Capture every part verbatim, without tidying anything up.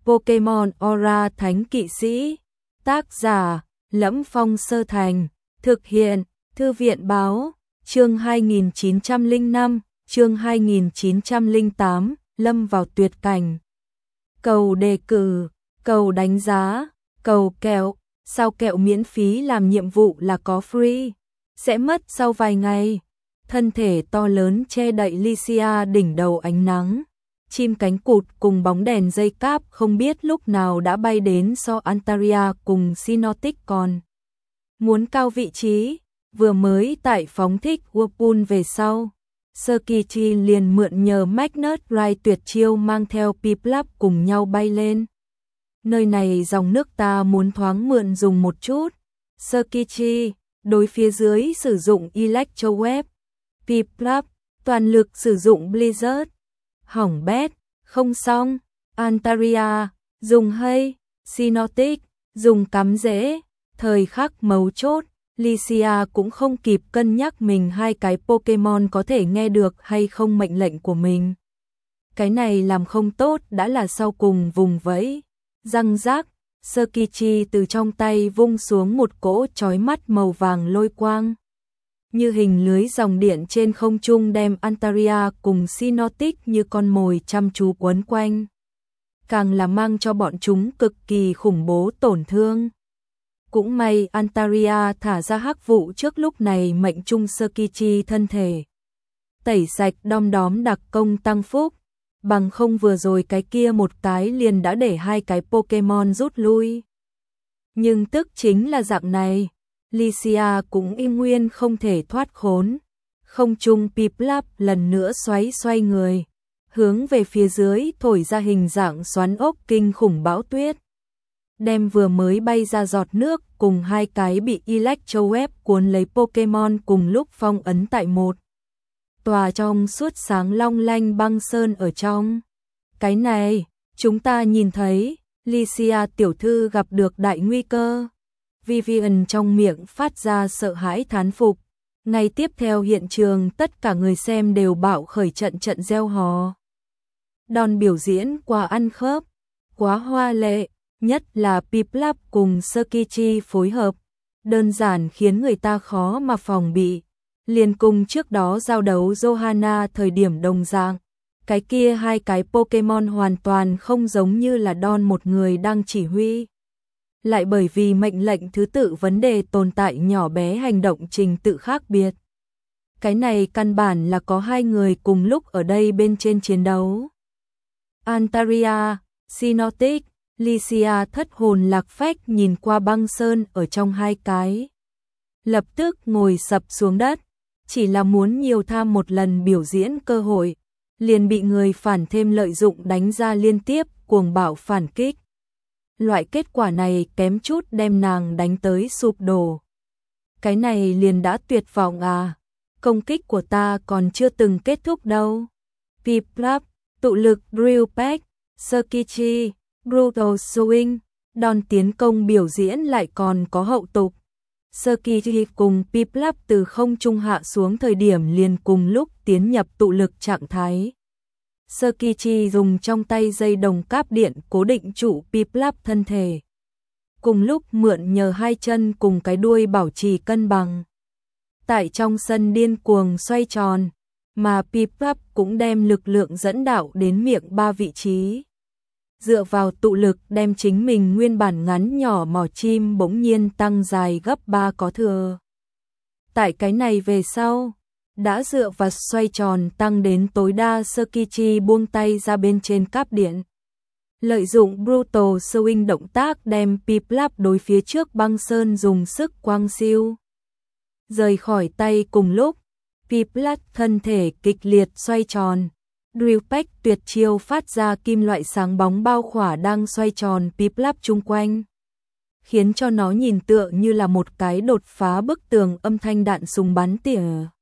Pokemon Aura Thánh Kỵ Sĩ. Tác giả: Lẫm Phong Sơ Thành. Thực hiện: Thư viện báo. Chương hai nghìn chín trăm lẻ năm, chương hai nghìn chín trăm lẻ tám, lâm vào tuyệt cảnh. Cầu đề cử, cầu đánh giá, cầu kẹo, sao kẹo miễn phí làm nhiệm vụ là có free, sẽ mất sau vài ngày. Thân thể to lớn che đậy Lycia đỉnh đầu ánh nắng. Chim cánh cụt cùng bóng đèn dây cáp không biết lúc nào đã bay đến so Antaria cùng Sinotic còn muốn cao vị trí, vừa mới tại phóng thích Whirlpool về sau. Serkichi liền mượn nhờ Magnet Ride tuyệt chiêu mang theo Piplup cùng nhau bay lên. Nơi này dòng nước ta muốn thoáng mượn dùng một chút. Serkichi, đối phía dưới sử dụng Electro Web. Piplup, toàn lực sử dụng Blizzard. Hỏng bét, không xong. Antaria, dùng hay. Sinotic, dùng cắm rễ. Thời khắc mấu chốt, Lycia cũng không kịp cân nhắc mình hai cái Pokemon có thể nghe được hay không mệnh lệnh của mình. Cái này làm không tốt đã là sau cùng vùng vẫy. Răng rác, Serkichi từ trong tay vung xuống một cỗ chói mắt màu vàng lôi quang. Như hình lưới dòng điện trên không trung đem Antaria cùng Sinotic như con mồi chăm chú quấn quanh. Càng là mang cho bọn chúng cực kỳ khủng bố tổn thương. Cũng may Antaria thả ra hắc vụ trước lúc này mệnh trung Serkichi thân thể. Tẩy sạch đom đóm đặc công tăng phúc, bằng không vừa rồi cái kia một cái liền đã để hai cái Pokemon rút lui. Nhưng tức chính là dạng này, Lycia cũng y nguyên không thể thoát khốn. Không trung Piplup lần nữa xoáy xoay người, hướng về phía dưới thổi ra hình dạng xoắn ốc kinh khủng bão tuyết. Đem vừa mới bay ra giọt nước cùng hai cái bị Electro Web cuốn lấy Pokemon cùng lúc phong ấn tại một tòa trong suốt sáng long lanh băng sơn ở trong. Cái này, chúng ta nhìn thấy, Lycia tiểu thư gặp được đại nguy cơ. Vivian trong miệng phát ra sợ hãi thán phục. Ngay tiếp theo hiện trường tất cả người xem đều bạo khởi trận trận reo hò. Đòn biểu diễn quá ăn khớp, quá hoa lệ. Nhất là Piplup cùng Serkichi phối hợp, đơn giản khiến người ta khó mà phòng bị. Liền cùng trước đó giao đấu Johanna thời điểm đồng dạng, cái kia hai cái Pokemon hoàn toàn không giống như là Don một người đang chỉ huy. Lại bởi vì mệnh lệnh thứ tự vấn đề tồn tại nhỏ bé hành động trình tự khác biệt. Cái này căn bản là có hai người cùng lúc ở đây bên trên chiến đấu. Antaria, Sinotic, Lycia thất hồn lạc phách nhìn qua băng sơn ở trong hai cái. Lập tức ngồi sập xuống đất, chỉ là muốn nhiều tham một lần biểu diễn cơ hội, liền bị người phản thêm lợi dụng đánh ra liên tiếp cuồng bạo phản kích. Loại kết quả này kém chút đem nàng đánh tới sụp đổ. Cái này liền đã tuyệt vọng à, công kích của ta còn chưa từng kết thúc đâu. Piplup, tụ lực Drill Peck, Serkichi, Brutal Swing, đòn tiến công biểu diễn lại còn có hậu tục. Serkichi cùng Piplup từ không trung hạ xuống thời điểm liền cùng lúc tiến nhập tụ lực trạng thái. Serkichi dùng trong tay dây đồng cáp điện cố định trụ Piplup thân thể. Cùng lúc mượn nhờ hai chân cùng cái đuôi bảo trì cân bằng. Tại trong sân điên cuồng xoay tròn, mà Piplup cũng đem lực lượng dẫn đạo đến miệng ba vị trí. Dựa vào tụ lực đem chính mình nguyên bản ngắn nhỏ mỏ chim bỗng nhiên tăng dài gấp ba có thừa. Tại cái này về sau, đã dựa vào xoay tròn tăng đến tối đa. Serkichi buông tay ra bên trên cáp điện. Lợi dụng Brutal Swing động tác đem Piplup đối phía trước băng sơn dùng sức quang siêu. Rời khỏi tay cùng lúc, Piplup thân thể kịch liệt xoay tròn. Drill Peck tuyệt chiêu phát ra kim loại sáng bóng bao khỏa đang xoay tròn Piplup chung quanh, khiến cho nó nhìn tựa như là một cái đột phá bức tường âm thanh đạn súng bắn tỉa.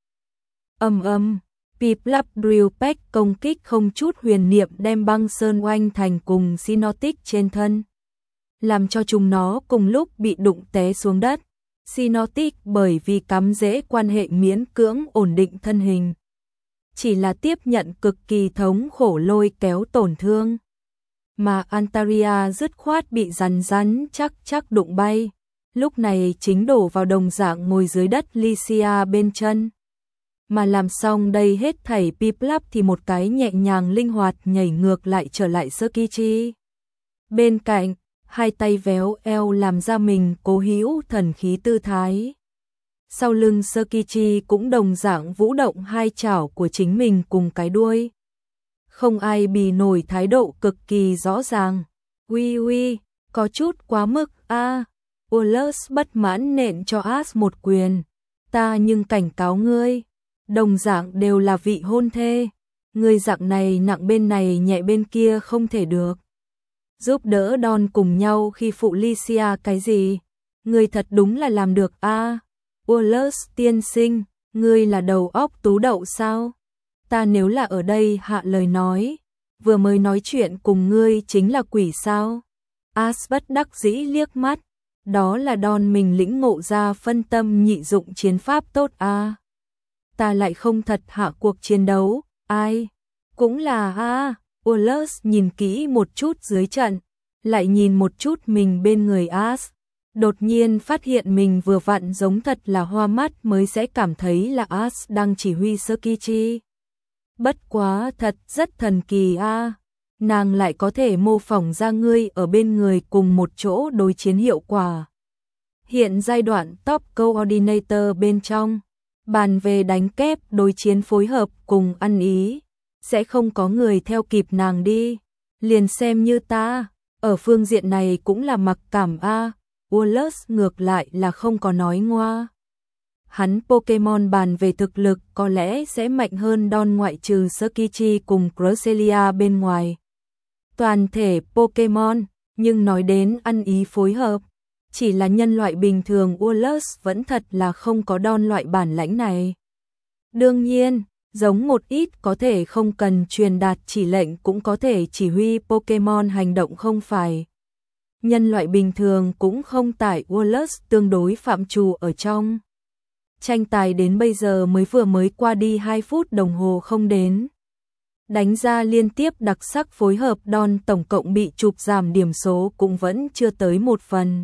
Âm âm, Piplup Drill Peck công kích không chút huyền niệm đem băng sơn oanh thành cùng Sinotic trên thân, làm cho chúng nó cùng lúc bị đụng té xuống đất. Sinotic bởi vì cắm rễ quan hệ miễn cưỡng ổn định thân hình, chỉ là tiếp nhận cực kỳ thống khổ lôi kéo tổn thương. mà Antaria dứt khoát bị rắn rắn chắc chắc đụng bay, lúc này chính đổ vào đồng dạng ngồi dưới đất Lycia bên chân. Mà làm xong đây hết thảy Piplap thì một cái nhẹ nhàng linh hoạt nhảy ngược lại trở lại Tsukiji. Bên cạnh, hai tay véo eo làm ra mình cố hữu thần khí tư thái. Sau lưng Tsukiji cũng đồng dạng vũ động hai chảo của chính mình cùng cái đuôi. Không ai bì nổi thái độ cực kỳ rõ ràng. Uy uy, có chút quá mức a. À. Ullus bất mãn nện cho As một quyền. Ta nhưng cảnh cáo ngươi, đồng dạng đều là vị hôn thê. Ngươi dạng này nặng bên này nhẹ bên kia không thể được. Giúp đỡ Don cùng nhau khi phụ Lycia cái gì? Ngươi thật đúng là làm được a. À. Ullus tiên sinh, ngươi là đầu óc tú đậu sao? Ta nếu là ở đây hạ lời nói, vừa mới nói chuyện cùng ngươi chính là quỷ sao? As bất đắc dĩ liếc mắt, đó là Don mình lĩnh ngộ ra phân tâm nhị dụng chiến pháp tốt a. À. Ta lại không thật hạ cuộc chiến đấu, ai? Cũng là a. À. Ullus nhìn kỹ một chút dưới trận, lại nhìn một chút mình bên người As. Đột nhiên phát hiện mình vừa vặn giống thật là hoa mắt mới sẽ cảm thấy là As đang chỉ huy Tsukiji. Bất quá thật rất thần kỳ a. À. Nàng lại có thể mô phỏng ra ngươi ở bên người cùng một chỗ đối chiến hiệu quả. Hiện giai đoạn top coordinator bên trong, bàn về đánh kép đối chiến phối hợp cùng ăn ý, sẽ không có người theo kịp nàng đi. Liền xem như ta, ở phương diện này cũng là mặc cảm a. À. Ullus ngược lại là không có nói ngoa. Hắn Pokemon bàn về thực lực có lẽ sẽ mạnh hơn Don ngoại trừ Tsukiji cùng Cresselia bên ngoài. Toàn thể Pokemon, nhưng nói đến ăn ý phối hợp, chỉ là nhân loại bình thường Ullus vẫn thật là không có Don loại bản lãnh này. Đương nhiên, giống một ít có thể không cần truyền đạt chỉ lệnh cũng có thể chỉ huy Pokemon hành động không phải. Nhân loại bình thường cũng không tải Ullus tương đối phạm trù ở trong. Tranh tài đến bây giờ mới vừa mới qua đi hai phút đồng hồ không đến. Đánh ra liên tiếp đặc sắc phối hợp Don tổng cộng bị chụp giảm điểm số cũng vẫn chưa tới một phần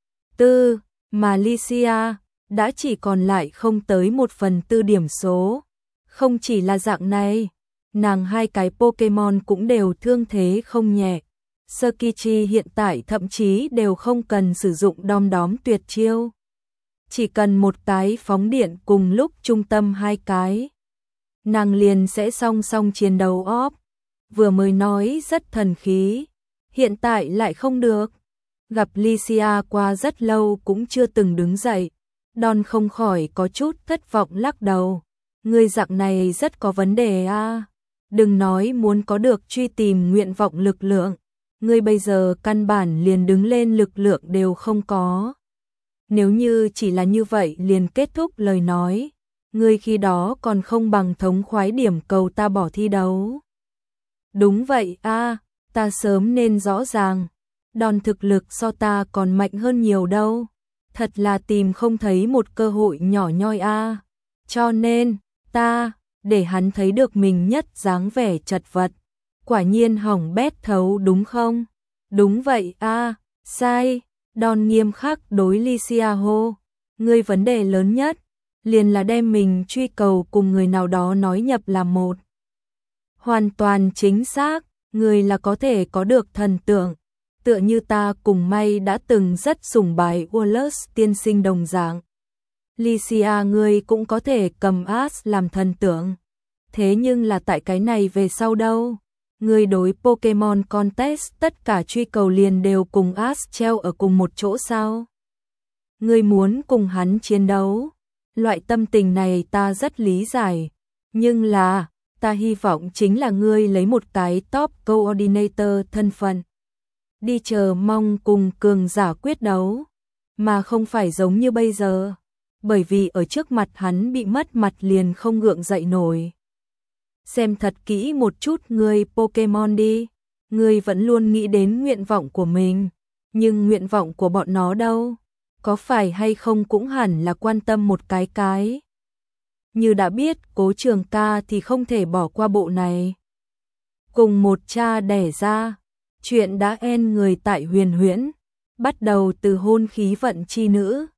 tư, mà Lycia đã chỉ còn lại không tới một phần tư điểm số. Không chỉ là dạng này, nàng hai cái Pokemon cũng đều thương thế không nhẹ. Tsukiji hiện tại thậm chí đều không cần sử dụng đom đóm tuyệt chiêu. Chỉ cần một cái phóng điện cùng lúc trung tâm hai cái, nàng liền sẽ song song chiến đấu óp. Vừa mới nói rất thần khí, hiện tại lại không được. Gặp Lycia qua rất lâu cũng chưa từng đứng dậy, Don không khỏi có chút thất vọng lắc đầu. Ngươi dạng này rất có vấn đề a. À. Đừng nói muốn có được truy tìm nguyện vọng lực lượng, ngươi bây giờ căn bản liền đứng lên lực lượng đều không có. Nếu như chỉ là như vậy liền kết thúc lời nói, ngươi khi đó còn không bằng thống khoái điểm cầu ta bỏ thi đấu. Đúng vậy a, à, ta sớm nên rõ ràng, Don thực lực so ta còn mạnh hơn nhiều đâu. Thật là tìm không thấy một cơ hội nhỏ nhoi a. À. Cho nên, ta, để hắn thấy được mình nhất dáng vẻ chật vật. Quả nhiên hỏng bét thấu đúng không? Đúng vậy a, à, sai. Don nghiêm khắc đối Lycia hô. Ngươi vấn đề lớn nhất, liền là đem mình truy cầu cùng người nào đó nói nhập là một. Hoàn toàn chính xác, người là có thể có được thần tượng. Tựa như ta cùng May đã từng rất sùng bái Ullus tiên sinh đồng dạng. Lycia ngươi cũng có thể cầm As làm thần tượng. Thế nhưng là tại cái này về sau đâu? Ngươi đối Pokemon Contest tất cả truy cầu liền đều cùng As treo ở cùng một chỗ sao? Ngươi muốn cùng hắn chiến đấu? Loại tâm tình này ta rất lý giải. Nhưng là, ta hy vọng chính là ngươi lấy một cái top coordinator thân phận. Đi chờ mong cùng cường giả quyết đấu. Mà không phải giống như bây giờ. Bởi vì ở trước mặt hắn bị mất mặt liền không gượng dậy nổi. Xem thật kỹ một chút ngươi Pokemon đi. Ngươi vẫn luôn nghĩ đến nguyện vọng của mình. Nhưng nguyện vọng của bọn nó đâu? Có phải hay không cũng hẳn là quan tâm một cái cái. Như đã biết Cố Trường ca thì không thể bỏ qua bộ này. Cùng một cha đẻ ra, Chuyện đã end người tại huyền huyễn, bắt đầu từ hôn khí vận chi nữ.